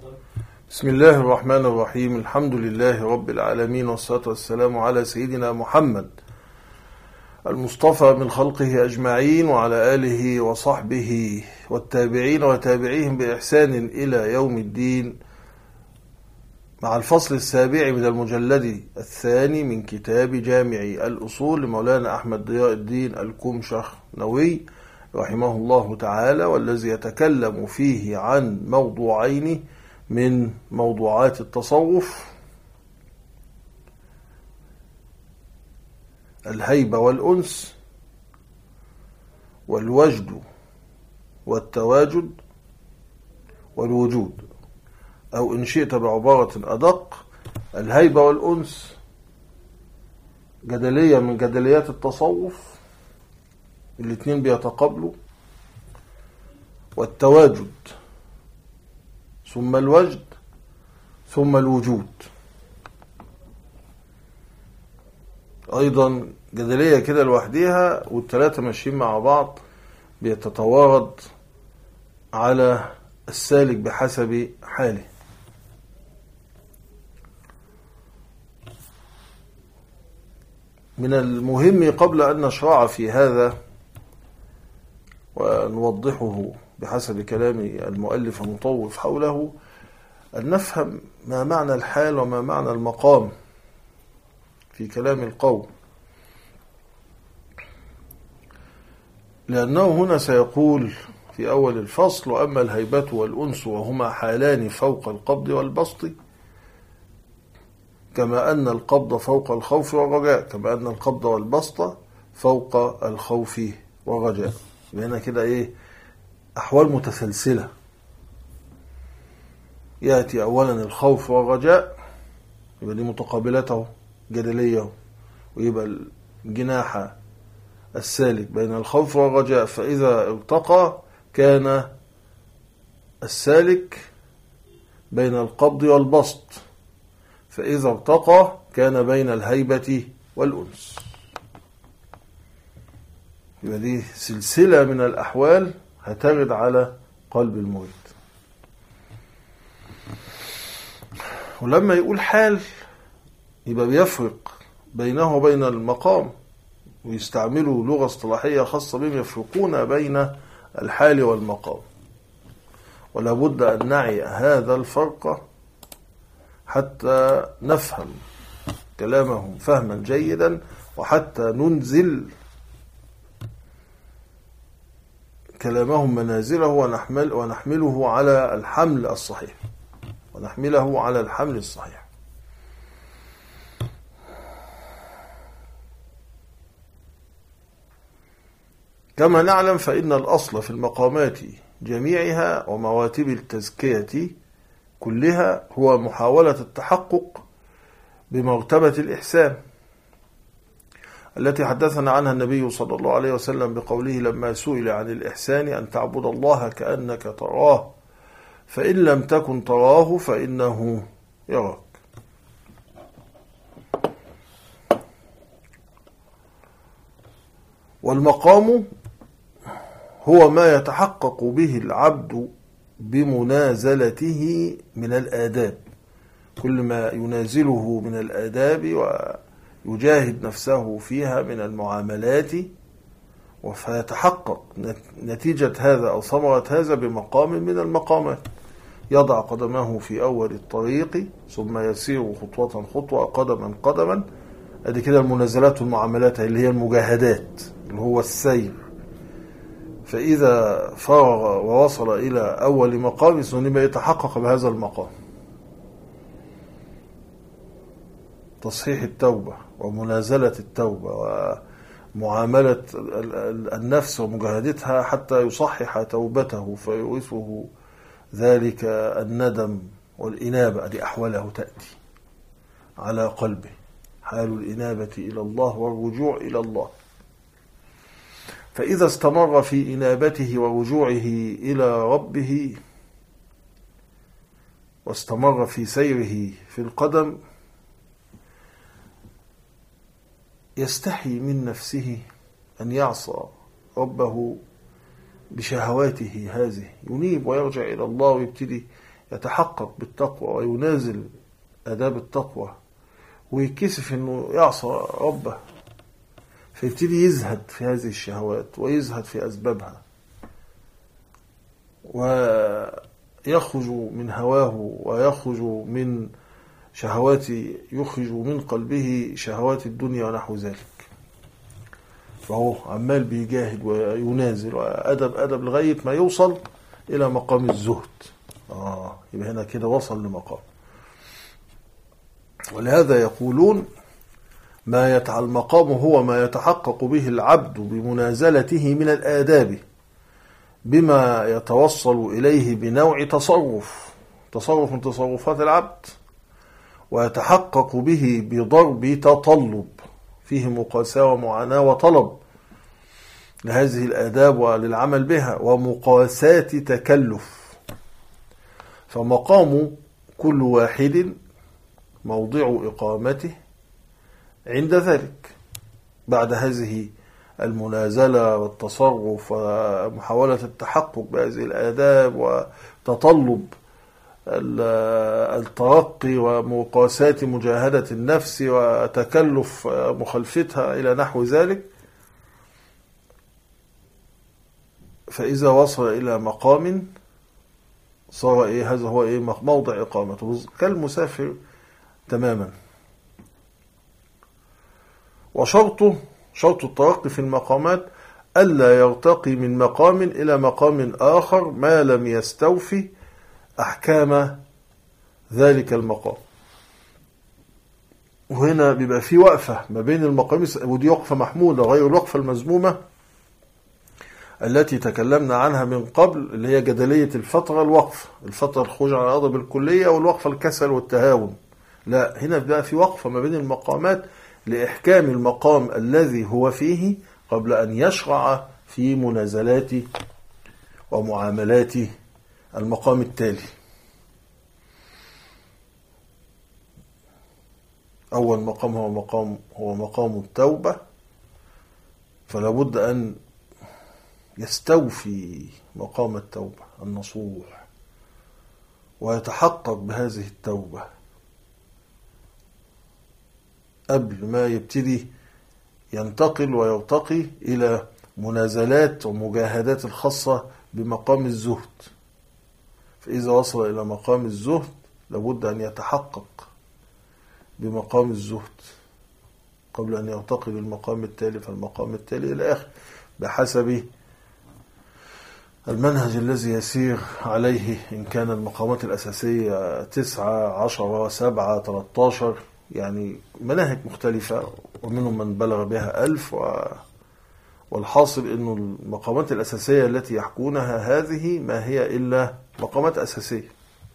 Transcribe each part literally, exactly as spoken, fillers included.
بسم الله الرحمن الرحيم. الحمد لله رب العالمين، والصلاة والسلام على سيدنا محمد المصطفى من خلقه أجمعين، وعلى آله وصحبه والتابعين وتابعيهم بإحسان إلى يوم الدين، مع الفصل السابع من المجلد الثاني من كتاب جامع الأصول لمولانا أحمد ضياء الدين الكمشخنوي رحمه الله تعالى، والذي يتكلم فيه عن موضوعين من موضوعات التصوف: الهيبة والأنس، والوجد والتواجد والوجود، أو إن شئت بعبارة أدق: الهيبة والأنس جدلية من جدليات التصوف، الاثنين بيتقابلوا، والتواجد ثم الوجد ثم الوجود أيضا جدلية كده لوحديها، والثلاثة ماشيين مع بعض بيتتوارد على السالك بحسب حاله. من المهم قبل أن نشرع في هذا ونوضحه بحسب كلام المؤلف المطوف حوله، أن نفهم ما معنى الحال وما معنى المقام في كلام القوم، لأنه هنا سيقول في أول الفصل: وأما الهيبة والأنس وهما حالان فوق القبض والبسط، كما أن القبض فوق الخوف والرجاء، كما أن القبض والبسط فوق الخوف والرجاء. هنا كده إيه؟ أحوال متسلسلة، يأتي أولا الخوف والرجاء، يبقى دي متقابلته جدلية، ويبقى الجناح السالك بين الخوف والرجاء، فإذا ارتقى كان السالك بين القبض والبسط، فإذا ارتقى كان بين الهيبة والأنس. يبقى دي سلسلة من الأحوال هترد على قلب المريد. ولما يقول حال يبقى بيفرق بينه وبين المقام، ويستعملوا لغة اصطلاحية خاصة بهم يفرقون بين الحال والمقام، ولا بد أن نعي هذا الفرق حتى نفهم كلامهم فهما جيدا، وحتى ننزل كلامهم منازله ونحمل ونحمله على الحمل الصحيح ونحمله على الحمل الصحيح. كما نعلم فإن الأصل في المقامات جميعها ومراتب التزكية كلها هو محاولة التحقق بمرتبة الإحسان التي حدثنا عنها النبي صلى الله عليه وسلم بقوله لما سئل عن الإحسان: أن تعبد الله كأنك تراه، فإن لم تكن تراه فإنه يراك. والمقام هو ما يتحقق به العبد بمنازلته من الآداب، كل ما ينازله من الآداب ويجاهد نفسه فيها من المعاملات، فيتحقق نتيجة هذا أو ثمرة هذا بمقام من المقامات، يضع قدمه في أول الطريق ثم يسير خطوة خطوة قدما قدما. ادي كده المنازلات والمعاملات اللي هي المجاهدات، اللي هو السير. فإذا فرغ ووصل إلى أول مقام ثم يتحقق بهذا المقام تصحيح التوبة ومنازلة التوبة ومعاملة النفس ومجاهدتها حتى يصحح توبته، فيورثه ذلك الندم والإنابة. دي أحواله تأتي على قلبه، حال الإنابة إلى الله والرجوع إلى الله. فإذا استمر في إنابته ورجوعه إلى ربه، واستمر في سيره في القدم، يستحي من نفسه أن يعصى ربه بشهواته هذه، ينيب ويرجع إلى الله ويبتدي يتحقق بالتقوى وينازل آداب التقوى ويكسف أنه يعصى ربه، فيبتدي يزهد في هذه الشهوات ويزهد في أسبابها ويخرج من هواه ويخرج من شهوات يخرج من قلبه شهوات الدنيا ونحو ذلك. فهو عمال بيجاهد وينازل وأدب أدب لغاية ما يوصل إلى مقام الزهد. آه يبقى هنا كده وصل لمقام. ولهذا يقولون ما يتع المقام هو ما يتحقق به العبد بمنازلته من الآداب بما يتوصل إليه بنوع تصرف تصرف من تصرفات العبد، ويتحقق به بضرب تطلب فيه مقاساة ومعاناة وطلب لهذه الآداب وللعمل بها، ومقاساة تكلف. فمقام كل واحد موضع إقامته عند ذلك بعد هذه المنازلة والتصرف ومحاولة التحقق بهذه الآداب وتطلب الترقي ومقاساة مجاهدة النفس وتكلف مخالفتها إلى نحو ذلك. فإذا وصل إلى مقام صار إيه هذا هو إيه موضع إقامته كالمسافر تماما. وشرطه شرط الترقي في المقامات ألا يرتقي من مقام إلى مقام آخر ما لم يستوفي أحكام ذلك المقام. وهنا بيبقى في وقفة ما بين المقامين، ودي وقفة محمودة غير الوقفة المذمومة التي تكلمنا عنها من قبل، اللي هي جدلية الفترة الوقفة الفترة الخروج على الأرض بالكلية، والوقفة الكسل والتهاون. لا، هنا بقى في وقفة ما بين المقامات لإحكام المقام الذي هو فيه قبل أن يشرع في منازلات ومعاملات المقام التالي. أول مقام هو مقام هو مقام التوبة، فلا بد أن يستوفي مقام التوبة النصوح ويتحقق بهذه التوبة قبل ما يبتدي ينتقل ويرتقي إلى منازلات ومجاهدات الخاصة بمقام الزهد. فإذا وصل إلى مقام الزهد لابد أن يتحقق بمقام الزهد قبل أن يرتقي للمقام التالي، فالمقام التالي إلى آخر بحسب المنهج الذي يسير عليه، إن كان المقامات الأساسية تسعة عشرة سبعة تلتاشر، يعني مناهج مختلفة، ومنهم من بلغ بها ألف. و... والحاصل أنه المقامات الأساسية التي يحكونها هذه ما هي إلا مقامات أساسية،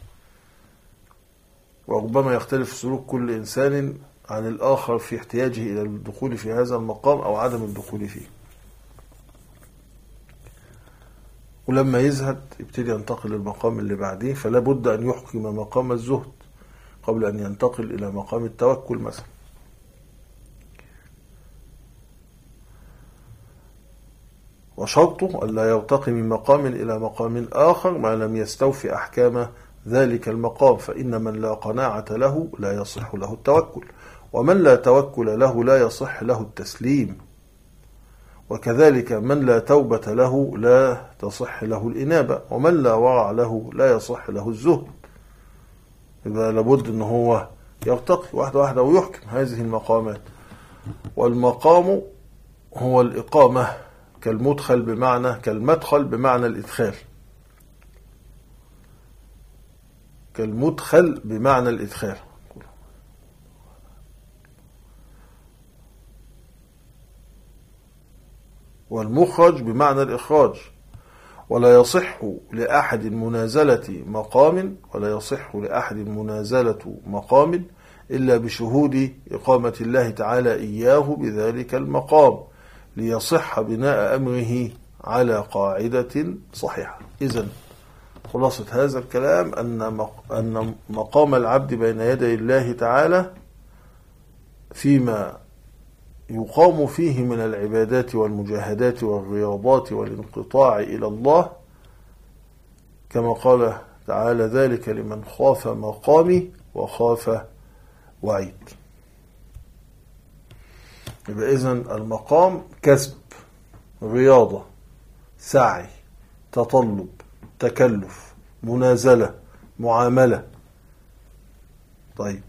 وربما يختلف سلوك كل إنسان عن الآخر في احتياجه إلى الدخول في هذا المقام أو عدم الدخول فيه. ولما يزهد يبتدي ينتقل للمقام اللي بعديه، فلا بد أن يحكم مقام الزهد قبل أن ينتقل إلى مقام التوكل مثلا. وشرطه ألا يرتقي من مقام إلى مقام آخر ما لم يستوفي أحكام ذلك المقام، فإن من لا قناعة له لا يصح له التوكل، ومن لا توكل له لا يصح له التسليم، وكذلك من لا توبة له لا تصح له الإنابة، ومن لا ورع له لا يصح له الزهد. إذا لابد أنه هو يرتقي واحدة واحدة ويحكم هذه المقامات. والمقام هو الإقامة كالمدخل بمعنى كالمدخل بمعنى الإدخال كالمدخل بمعنى الإدخال والمخرج بمعنى الإخراج. ولا يصح لأحد منازلة مقام ولا يصح لأحد منازلة مقام إلا بشهود إقامة الله تعالى إياه بذلك المقام ليصح بناء أمره على قاعدة صحيحة. إذن خلاصة هذا الكلام أن مقام العبد بين يدي الله تعالى فيما يقام فيه من العبادات والمجاهدات والرياضات والانقطاع إلى الله، كما قال تعالى ذلك لمن خاف مقامي وخاف وعيد. يبقى إذن المقام كسب، رياضة، سعي، تطلب، تكلف، منازلة، معاملة. طيب،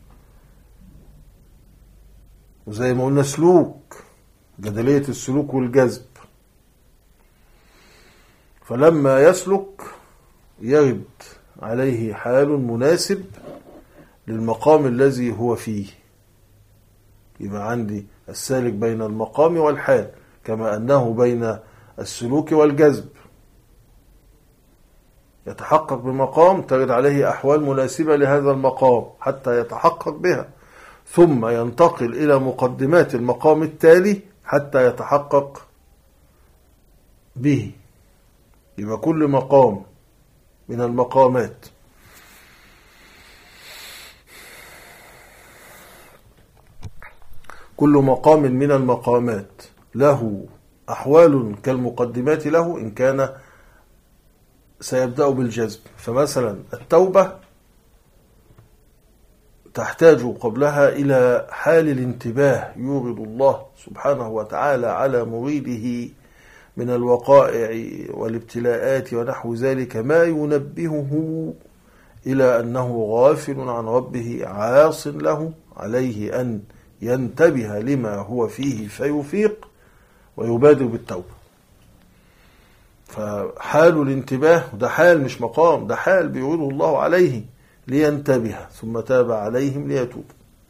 وزي ما قلنا سلوك، جدلية السلوك والجذب. فلما يسلك يرد عليه حال مناسب للمقام الذي هو فيه. يبقى عندي السالك بين المقام والحال، كما أنه بين السلوك والجذب. يتحقق بمقام ترد عليه أحوال مناسبة لهذا المقام حتى يتحقق بها، ثم ينتقل إلى مقدمات المقام التالي حتى يتحقق به. يبقى كل مقام من المقامات كل مقام من المقامات له أحوال كالمقدمات له إن كان سيبدأ بالجذب. فمثلا التوبة تحتاج قبلها إلى حال الانتباه، يورد الله سبحانه وتعالى على مريده من الوقائع والابتلاءات ونحو ذلك ما ينبهه إلى أنه غافل عن ربه عاص له، عليه أن ينتبه لما هو فيه فيفيق ويبادر بالتوبة. فحال الانتباه ده حال مش مقام، ده حال بيعوده الله عليه لينتبه، ثم تاب عليهم ليتوب.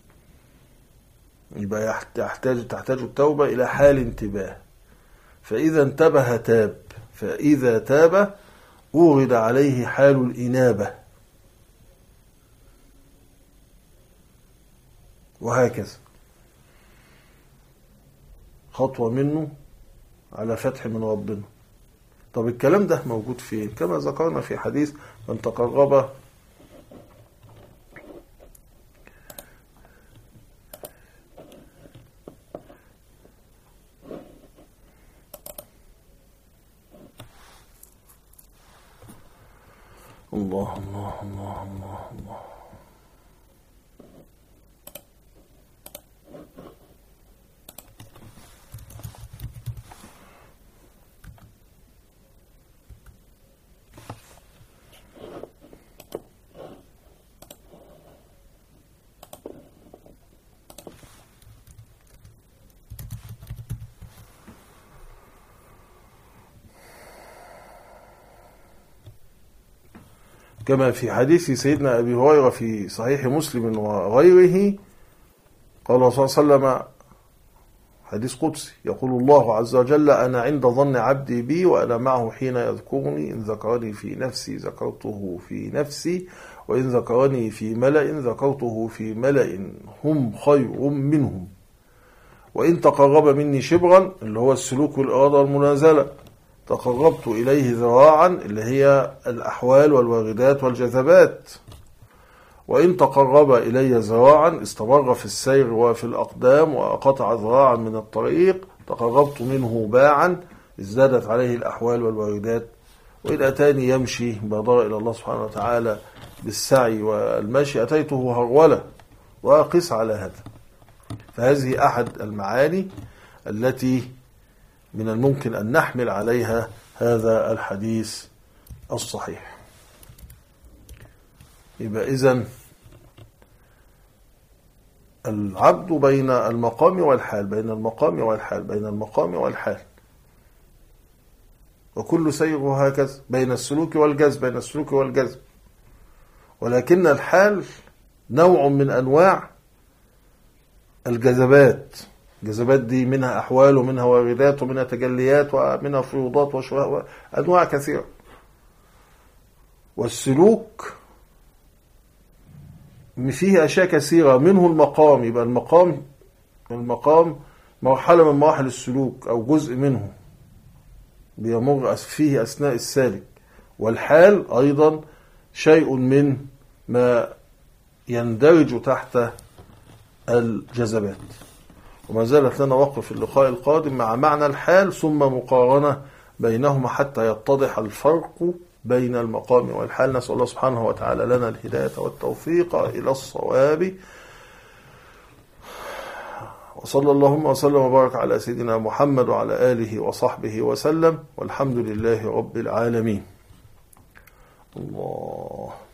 يبقى يحتاج تحتاج التوبة إلى حال انتباه، فإذا انتبه تاب، فإذا تاب أورد عليه حال الإنابة، وهكذا خطوة منه على فتح من ربنا. طب الكلام ده موجود فين؟ كما ذكرنا في حديث من تقرب الله الله الله الله الله كما في حديث سيدنا أبي هريرة في صحيح مسلم وغيره، قال الله صلى الله عليه وسلم حديث قدسي، يقول الله عز وجل: أنا عند ظن عبدي بي وأنا معه حين يذكرني، إن ذكرني في نفسي ذكرته في نفسي، وإن ذكرني في ملأ ذكرته في ملأ هم خير منهم، وإن تقرب مني شبرا اللي هو السلوك والإرادة والمنازلة تقربت إليه ذراعا اللي هي الأحوال والواردات والجذبات، وإن تقرب إلي ذراعا استمر في السير وفي الأقدام وقطع ذراعا من الطريق تقربت منه باعا ازدادت عليه الأحوال والواردات، وإن أتاني يمشي بادر إلى الله سبحانه وتعالى بالسعي والمشي أتيته هرولة، وأقس على هذا. فهذه أحد المعاني التي من الممكن أن نحمل عليها هذا الحديث الصحيح. يبقى إذن العبد بين المقام والحال، بين المقام والحال، بين المقام والحال، وكل سيره هكذا بين السلوك والجذب، بين السلوك والجذب. ولكن الحال نوع من أنواع الجذبات. الجذبات دي منها أحوال ومنها واردات ومنها تجليات ومنها فيوضات وشواء، أنواع كثيرة. والسلوك فيه أشياء كثيرة، منه المقام. يبقى المقام المقام مرحلة من مراحل السلوك أو جزء منه بيمر فيه أثناء السالك. والحال أيضا شيء من ما يندرج تحت الجذبات. وما زالت لنا وقف في اللقاء القادم مع معنى الحال ثم مقارنة بينهما حتى يتضح الفرق بين المقام والحال. نسأل الله سبحانه وتعالى لنا الهداية والتوفيق إلى الصواب. وصلى اللهم وسلم وبارك على سيدنا محمد وعلى آله وصحبه وسلم، والحمد لله رب العالمين. الله